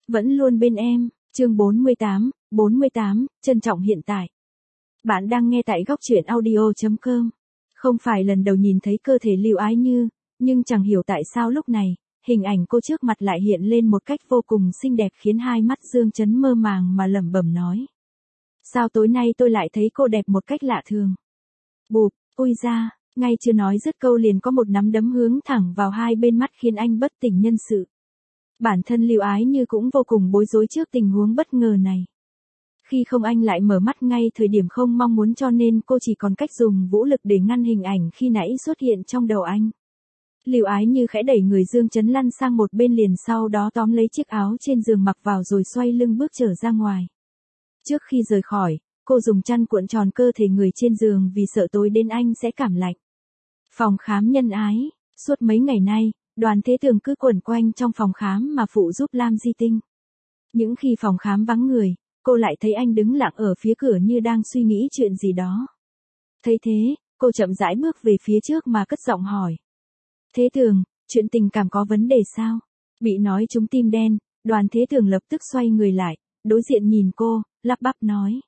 vẫn luôn bên em. Chương 48, trân trọng hiện tại. Bạn đang nghe tại góc truyện audio.com. Không phải lần đầu nhìn thấy cơ thể Lưu Ái Như, nhưng chẳng hiểu tại sao lúc này, hình ảnh cô trước mặt lại hiện lên một cách vô cùng xinh đẹp khiến hai mắt Dương Chấn mơ màng mà lẩm bẩm nói. Sao tối nay tôi lại thấy cô đẹp một cách lạ thường? Bụp, ôi da, ngay chưa nói dứt câu liền có một nắm đấm hướng thẳng vào hai bên mắt khiến anh bất tỉnh nhân sự. Bản thân Lưu Ái Như cũng vô cùng bối rối trước tình huống bất ngờ này. Khi không anh lại mở mắt ngay thời điểm không mong muốn cho nên cô chỉ còn cách dùng vũ lực để ngăn hình ảnh khi nãy xuất hiện trong đầu anh. Lưu Ái Như khẽ đẩy người Dương Chấn lăn sang một bên liền sau đó tóm lấy chiếc áo trên giường mặc vào rồi xoay lưng bước trở ra ngoài. Trước khi rời khỏi, cô dùng chăn cuộn tròn cơ thể người trên giường vì sợ tối đến anh sẽ cảm lạnh. Phòng khám nhân ái, suốt mấy ngày nay, Đoàn Thế Tường cứ quẩn quanh trong phòng khám mà phụ giúp Lam Di Tinh. Những khi phòng khám vắng người, cô lại thấy anh đứng lặng ở phía cửa như đang suy nghĩ chuyện gì đó. Thấy thế, cô chậm rãi bước về phía trước mà cất giọng hỏi. Thế Tường, chuyện tình cảm có vấn đề sao? Bị nói trúng tim đen, Đoàn Thế Tường lập tức xoay người lại, đối diện nhìn cô, lắp bắp nói.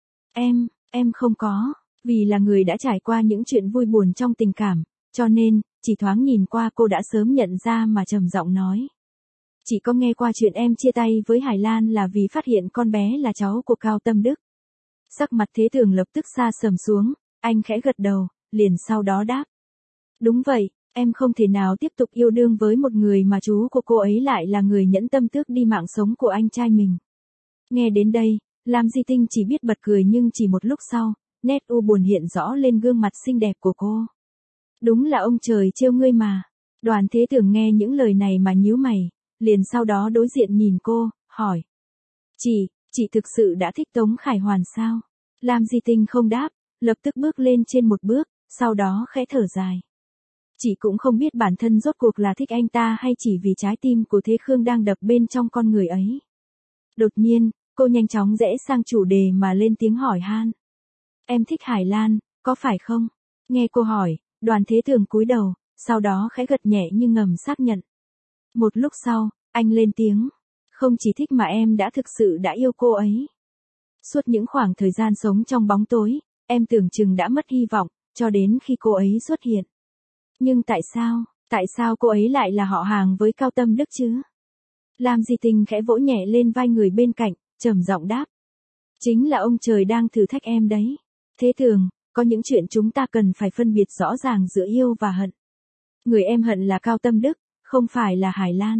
Em không có, vì là người đã trải qua những chuyện vui buồn trong tình cảm, cho nên, chỉ thoáng nhìn qua cô đã sớm nhận ra mà trầm giọng nói. Chỉ có nghe qua chuyện em chia tay với Hải Lan là vì phát hiện con bé là cháu của Cao Tâm Đức. Sắc mặt Thế Tường lập tức sa sầm xuống, anh khẽ gật đầu, liền sau đó đáp. Đúng vậy, em không thể nào tiếp tục yêu đương với một người mà chú của cô ấy lại là người nhẫn tâm tước đi mạng sống của anh trai mình. Nghe đến đây, Lam Di Tinh chỉ biết bật cười nhưng chỉ một lúc sau, nét u buồn hiện rõ lên gương mặt xinh đẹp của cô. Đúng là ông trời trêu ngươi mà. Đoàn Thế Tường nghe những lời này mà nhíu mày, liền sau đó đối diện nhìn cô, hỏi. Chị thực sự đã thích Tống Khải Hoàn sao? Lam Di Tinh không đáp, lập tức bước lên trên một bước, sau đó khẽ thở dài. Chị cũng không biết bản thân rốt cuộc là thích anh ta hay chỉ vì trái tim của Thế Khương đang đập bên trong con người ấy. Đột nhiên, cô nhanh chóng rẽ sang chủ đề mà lên tiếng hỏi han. Em thích Hải Lan, có phải không? Nghe cô hỏi, Đoàn Thế Tường cúi đầu, sau đó khẽ gật nhẹ như ngầm xác nhận. Một lúc sau, anh lên tiếng. Không chỉ thích mà em đã thực sự đã yêu cô ấy. Suốt những khoảng thời gian sống trong bóng tối, em tưởng chừng đã mất hy vọng, cho đến khi cô ấy xuất hiện. Nhưng tại sao cô ấy lại là họ hàng với Cao Tâm Đức chứ? Lam Di Tinh khẽ vỗ nhẹ lên vai người bên cạnh, trầm giọng đáp. Chính là ông trời đang thử thách em đấy. Thế Tường, có những chuyện chúng ta cần phải phân biệt rõ ràng giữa yêu và hận. Người em hận là Cao Tâm Đức, không phải là Hải Lan.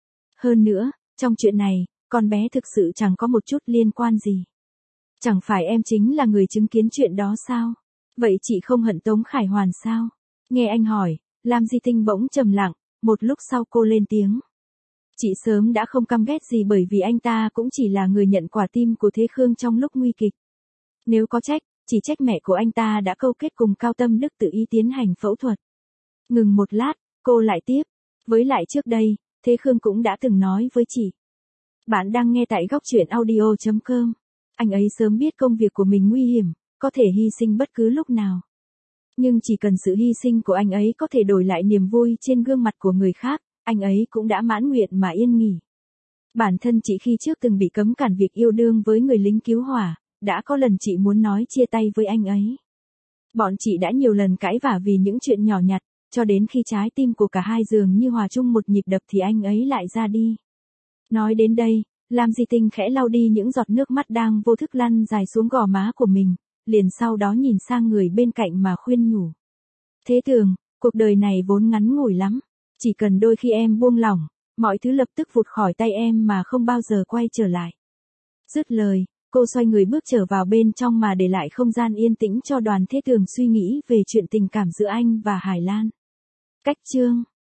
Hơn nữa, trong chuyện này, con bé thực sự chẳng có một chút liên quan gì. Chẳng phải em chính là người chứng kiến chuyện đó sao? Vậy chị không hận Tống Khải Hoàn sao? Nghe anh hỏi, Lam Di Tinh bỗng trầm lặng, một lúc sau cô lên tiếng. Chị sớm đã không căm ghét gì bởi vì anh ta cũng chỉ là người nhận quả tim của Thế Khương trong lúc nguy kịch. Nếu có trách, chỉ trách mẹ của anh ta đã câu kết cùng Cao Tâm Đức tự ý tiến hành phẫu thuật. Ngừng một lát, cô lại tiếp. Với lại trước đây, Thế Khương cũng đã từng nói với chị. Bạn đang nghe tại góc truyện audio.com. Anh ấy sớm biết công việc của mình nguy hiểm, có thể hy sinh bất cứ lúc nào. Nhưng chỉ cần sự hy sinh của anh ấy có thể đổi lại niềm vui trên gương mặt của người khác, anh ấy cũng đã mãn nguyện mà yên nghỉ. Bản thân chị khi trước từng bị cấm cản việc yêu đương với người lính cứu hỏa, đã có lần chị muốn nói chia tay với anh ấy. Bọn chị đã nhiều lần cãi vả vì những chuyện nhỏ nhặt, cho đến khi trái tim của cả hai dường như hòa chung một nhịp đập thì anh ấy lại ra đi. Nói đến đây, Lam Di Tinh khẽ lau đi những giọt nước mắt đang vô thức lăn dài xuống gò má của mình, liền sau đó nhìn sang người bên cạnh mà khuyên nhủ. Thế Tường, cuộc đời này vốn ngắn ngủi lắm, chỉ cần đôi khi em buông lỏng, mọi thứ lập tức vụt khỏi tay em mà không bao giờ quay trở lại. Dứt lời, cô xoay người bước trở vào bên trong mà để lại không gian yên tĩnh cho Đoàn Thế Tường suy nghĩ về chuyện tình cảm giữa anh và Hải Lan. Cách chương